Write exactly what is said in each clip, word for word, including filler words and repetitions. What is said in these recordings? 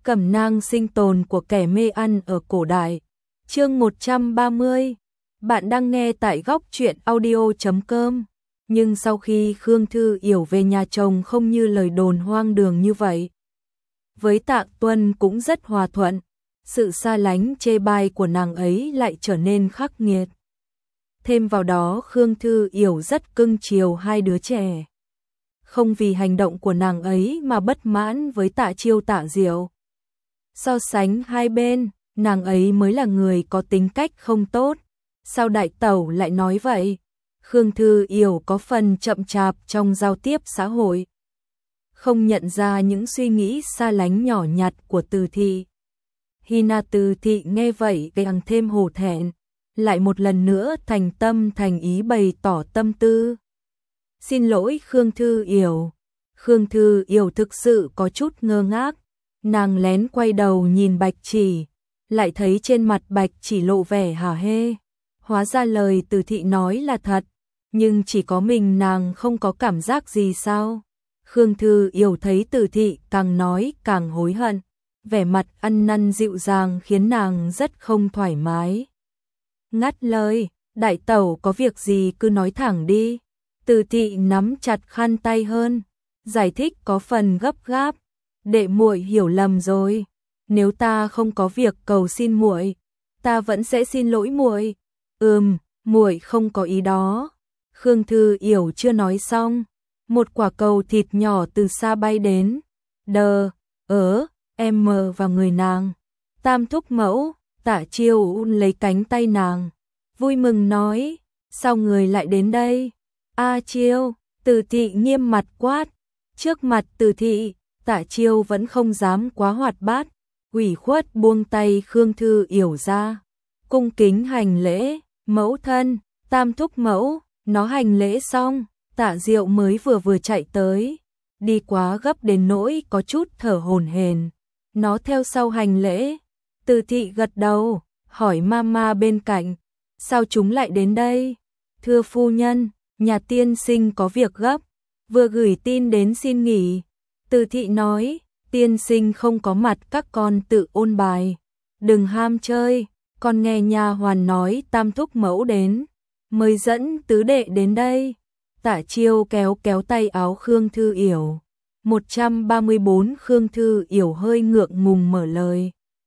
Cẩm nang sinh tồn của kẻ mê ăn ở cổ đại. Chương một trăm ba mươi. Bạn đang nghe tại góc truyện audio chấm com. Nhưng sau khi Khương Thư Yểu về nhà chồng không như lời đồn hoang đường như vậy. Với Tạ Tuân cũng rất hòa thuận, sự xa lánh chê bai của nàng ấy lại trở nên khắc nghiệt. Thêm vào đó Khương Thư Yểu rất cưng chiều hai đứa trẻ. Không vì hành động của nàng ấy mà bất mãn với Tạ Chiêu Tạ Diệu. So sánh hai bên, nàng ấy mới là người có tính cách không tốt. Sao đại tẩu lại nói vậy? Khương Thư Yểu có phần chậm chạp trong giao tiếp xã hội, không nhận ra những suy nghĩ xa lánh nhỏ nhặt của Từ Thị. Hina Từ Thị nghe vậy càng thêm hổ thẹn, lại một lần nữa thành tâm thành ý bày tỏ tâm tư. Xin lỗi Khương Thư Yểu. Khương Thư Yểu thực sự có chút ngơ ngác, nàng lén quay đầu nhìn Bạch Chỉ, lại thấy trên mặt Bạch Chỉ lộ vẻ hả hê. Hóa ra lời Từ Thị nói là thật, nhưng chỉ có mình nàng không có cảm giác gì sao? Khương Thư Yểu thấy Từ Thị càng nói càng hối hận, vẻ mặt ăn năn dịu dàng khiến nàng rất không thoải mái. Ngắt lời, đại tẩu có việc gì cứ nói thẳng đi. Từ Thị nắm chặt khăn tay hơn, giải thích có phần gấp gáp. Đệ muội hiểu lầm rồi, nếu ta không có việc cầu xin muội, ta vẫn sẽ xin lỗi muội. Ừm, muội không có ý đó. Khương Thư Yểu chưa nói xong, một quả cầu thịt nhỏ từ xa bay đến, đờ, ớ, em mờ vào người nàng. Tam thúc mẫu, Tạ Chiêu lấy cánh tay nàng, vui mừng nói, sao người lại đến đây? A Chiêu, Từ Thị nghiêm mặt quát. Trước mặt Từ Thị, Tạ Chiêu vẫn không dám quá hoạt bát, ủy khuất buông tay Khương Thư Yểu ra, cung kính hành lễ. Mẫu thân, tam thúc mẫu. Nó hành lễ xong, Tạ Diệu mới vừa vừa chạy tới, đi quá gấp đến nỗi có chút thở hổn hển. Nó theo sau hành lễ. Từ Thị gật đầu, hỏi mama bên cạnh, sao chúng lại đến đây? Thưa phu nhân, nhà tiên sinh có việc gấp, vừa gửi tin đến xin nghỉ. Từ Thị nói, tiên sinh không có mặt các con tự ôn bài, đừng ham chơi. Con nghe nha hoàn nói tam thúc mẫu đến, mới dẫn tứ đệ đến đây. Tạ Chiêu kéo kéo tay áo Khương Thư Yểu. một trăm ba mươi bốn Khương Thư Yểu hơi ngượng ngùng mở lời.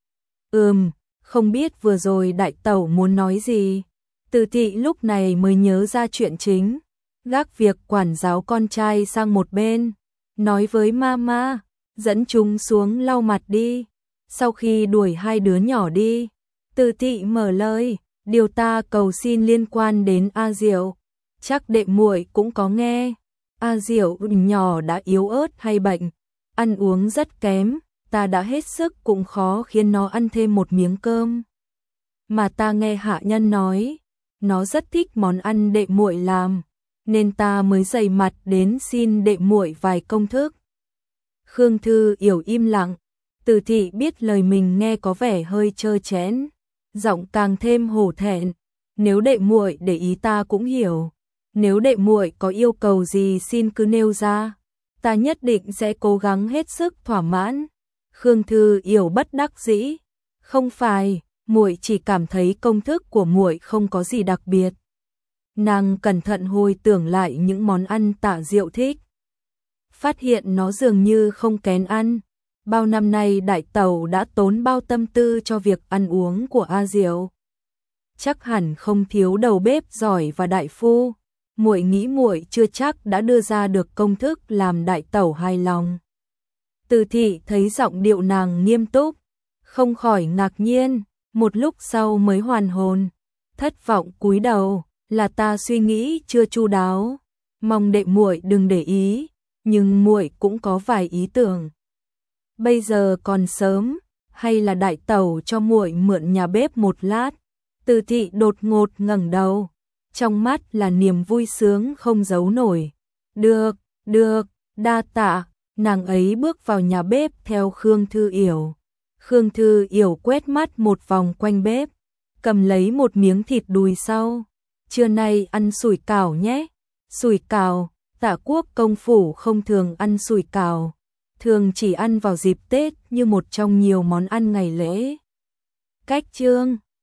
Ừm, không biết vừa rồi đại tẩu muốn nói gì. Từ Thị lúc này mới nhớ ra chuyện chính, gác việc quản giáo con trai sang một bên, nói với mama, dẫn chúng xuống lau mặt đi. Sau khi đuổi hai đứa nhỏ đi, Từ Thị mở lời, điều ta cầu xin liên quan đến A Diệu, chắc đệ muội cũng có nghe. A Diệu nhỏ đã yếu ớt hay bệnh, ăn uống rất kém, ta đã hết sức cũng khó khiến nó ăn thêm một miếng cơm. Mà ta nghe hạ nhân nói, nó rất thích món ăn đệ muội làm, nên ta mới dày mặt đến xin đệ muội vài công thức. Khương Thư Yểu im lặng, Từ Thị biết lời mình nghe có vẻ hơi trơ trẽn, giọng càng thêm hổ thẹn. Nếu đệ muội để ý ta cũng hiểu, nếu đệ muội có yêu cầu gì xin cứ nêu ra, ta nhất định sẽ cố gắng hết sức thỏa mãn. Khương Thư Yểu bất đắc dĩ, không phải, muội chỉ cảm thấy công thức của muội không có gì đặc biệt. Nàng cẩn thận hồi tưởng lại những món ăn Tạ Diệu thích, phát hiện nó dường như không kén ăn. Bao năm nay đại tẩu đã tốn bao tâm tư cho việc ăn uống của A Diệu, chắc hẳn không thiếu đầu bếp giỏi và đại phu. Muội nghĩ muội chưa chắc đã đưa ra được công thức làm đại tẩu hài lòng. Từ Thị thấy giọng điệu nàng nghiêm túc, không khỏi ngạc nhiên, một lúc sau mới hoàn hồn, thất vọng cúi đầu, là ta suy nghĩ chưa chu đáo, mong đệ muội đừng để ý, nhưng muội cũng có vài ý tưởng. Bây giờ còn sớm, hay là đại tẩu cho muội mượn nhà bếp một lát? Từ Thị đột ngột ngẩng đầu, trong mắt là niềm vui sướng không giấu nổi. Được, được, đa tạ. Nàng ấy bước vào nhà bếp theo Khương Thư Yểu. Khương Thư Yểu quét mắt một vòng quanh bếp, cầm lấy một miếng thịt đùi sau. Trưa nay ăn sủi cảo nhé. Sủi cảo, Tạ Quốc công phủ không thường ăn sủi cảo, thường chỉ ăn vào dịp Tết như một trong nhiều món ăn ngày lễ. Cách chương